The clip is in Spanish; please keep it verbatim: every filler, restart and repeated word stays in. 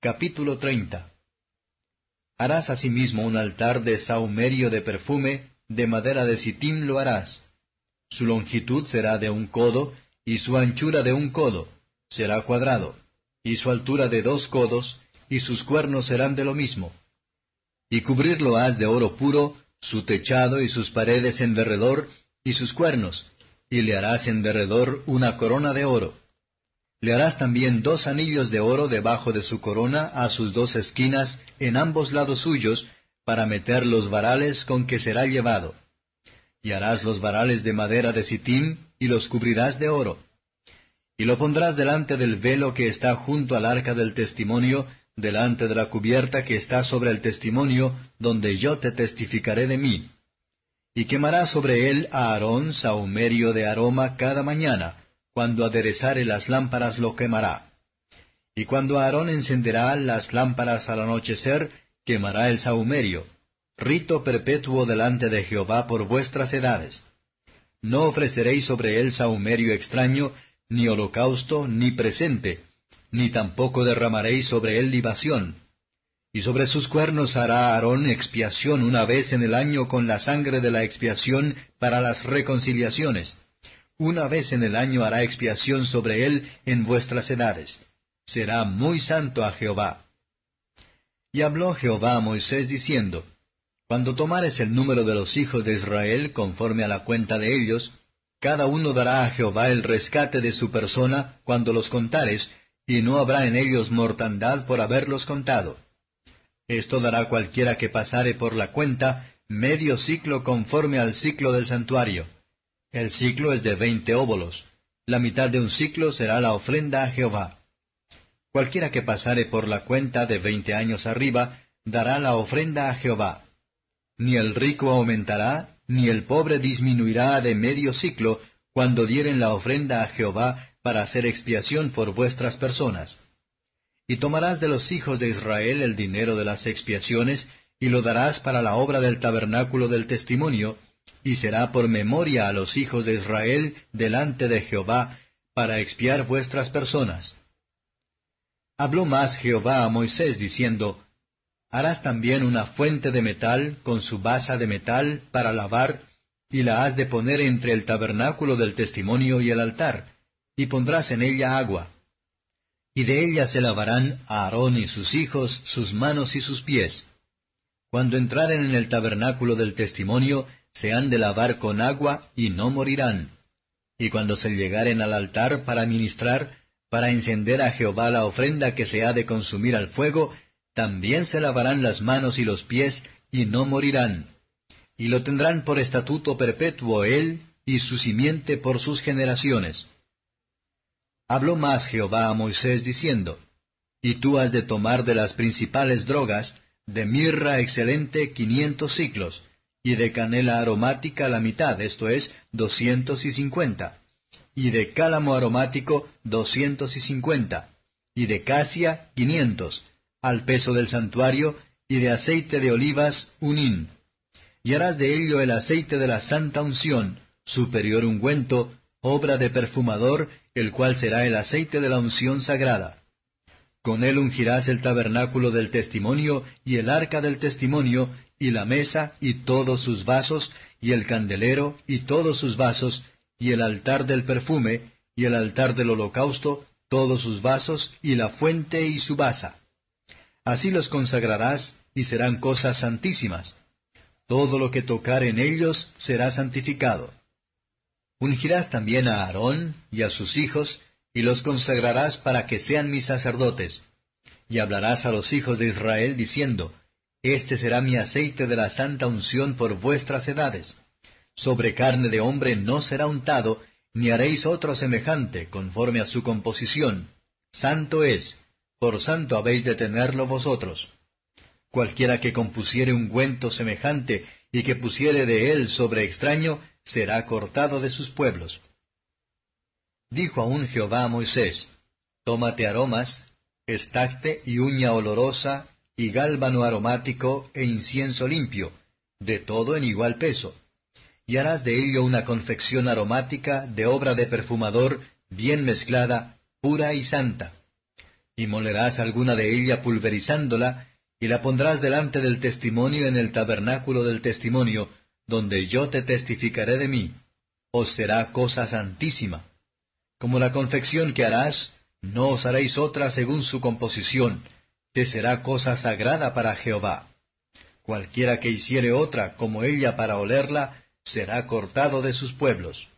Capítulo treinta. Harás asimismo un altar de sahumerio de perfume, de madera de sitim lo harás. Su longitud será de un codo, y su anchura de un codo, será cuadrado, y su altura de dos codos, y sus cuernos serán de lo mismo. Y cubrirlo has de oro puro, su techado y sus paredes en derredor, y sus cuernos, y le harás en derredor una corona de oro. Le harás también dos anillos de oro debajo de su corona a sus dos esquinas en ambos lados suyos, para meter los varales con que será llevado. Y harás los varales de madera de sitim, y los cubrirás de oro. Y lo pondrás delante del velo que está junto al arca del testimonio, delante de la cubierta que está sobre el testimonio, donde yo te testificaré de mí. Y quemarás sobre él a Aarón sahumerio de aroma cada mañana, cuando aderezare las lámparas lo quemará. Y cuando Aarón encenderá las lámparas al anochecer, quemará el sahumerio, rito perpetuo delante de Jehová por vuestras edades. No ofreceréis sobre él sahumerio extraño, ni holocausto, ni presente, ni tampoco derramaréis sobre él libación. Y sobre sus cuernos hará Aarón expiación una vez en el año con la sangre de la expiación para las reconciliaciones. Una vez en el año hará expiación sobre él en vuestras edades. Será muy santo a Jehová. Y habló Jehová a Moisés diciendo, Cuando tomares el número de los hijos de Israel conforme a la cuenta de ellos, cada uno dará a Jehová el rescate de su persona cuando los contares, y no habrá en ellos mortandad por haberlos contado. Esto dará cualquiera que pasare por la cuenta medio ciclo conforme al ciclo del santuario. El ciclo es de veinte óbolos. La mitad de un ciclo será la ofrenda a Jehová. Cualquiera que pasare por la cuenta de veinte años arriba, dará la ofrenda a Jehová. Ni el rico aumentará, ni el pobre disminuirá de medio ciclo, cuando dieren la ofrenda a Jehová para hacer expiación por vuestras personas. Y tomarás de los hijos de Israel el dinero de las expiaciones, y lo darás para la obra del tabernáculo del testimonio, y será por memoria a los hijos de Israel delante de Jehová, para expiar vuestras personas. Habló más Jehová a Moisés, diciendo, Harás también una fuente de metal, con su basa de metal, para lavar, y la has de poner entre el tabernáculo del testimonio y el altar, y pondrás en ella agua. Y de ella se lavarán Aarón y sus hijos sus manos y sus pies. Cuando entraren en el tabernáculo del testimonio, se han de lavar con agua, y no morirán. Y cuando se llegaren al altar para ministrar, para encender a Jehová la ofrenda que se ha de consumir al fuego, también se lavarán las manos y los pies, y no morirán. Y lo tendrán por estatuto perpetuo él, y su simiente por sus generaciones. Habló más Jehová a Moisés diciendo, Y tú has de tomar de las principales drogas, de mirra excelente quinientos siclos, y de canela aromática la mitad, esto es, doscientos y cincuenta, y de cálamo aromático doscientos y cincuenta, y de casia quinientos, al peso del santuario, y de aceite de olivas un hin. Y harás de ello el aceite de la santa unción, superior ungüento, obra de perfumador, el cual será el aceite de la unción sagrada. Con él ungirás el tabernáculo del testimonio, y el arca del testimonio, y la mesa, y todos sus vasos, y el candelero, y todos sus vasos, y el altar del perfume, y el altar del holocausto, todos sus vasos, y la fuente y su basa. Así los consagrarás, y serán cosas santísimas. Todo lo que tocar en ellos será santificado. Ungirás también a Aarón y a sus hijos, y los consagrarás para que sean mis sacerdotes. Y hablarás a los hijos de Israel, diciendo, Este será mi aceite de la santa unción por vuestras edades. Sobre carne de hombre no será untado, ni haréis otro semejante, conforme a su composición. Santo es, por santo habéis de tenerlo vosotros. Cualquiera que compusiere ungüento semejante, y que pusiere de él sobre extraño, será cortado de sus pueblos. Dijo aún Jehová a Moisés, Tómate aromas, estacte y uña olorosa, y gálbano aromático, e incienso limpio, de todo en igual peso. Y harás de ello una confección aromática de obra de perfumador, bien mezclada, pura y santa. Y molerás alguna de ella pulverizándola, y la pondrás delante del testimonio en el tabernáculo del testimonio, donde yo te testificaré de mí. Os será cosa santísima. Como la confección que harás, no os haréis otra según su composición, te será cosa sagrada para Jehová. Cualquiera que hiciere otra como ella para olerla, será cortado de sus pueblos.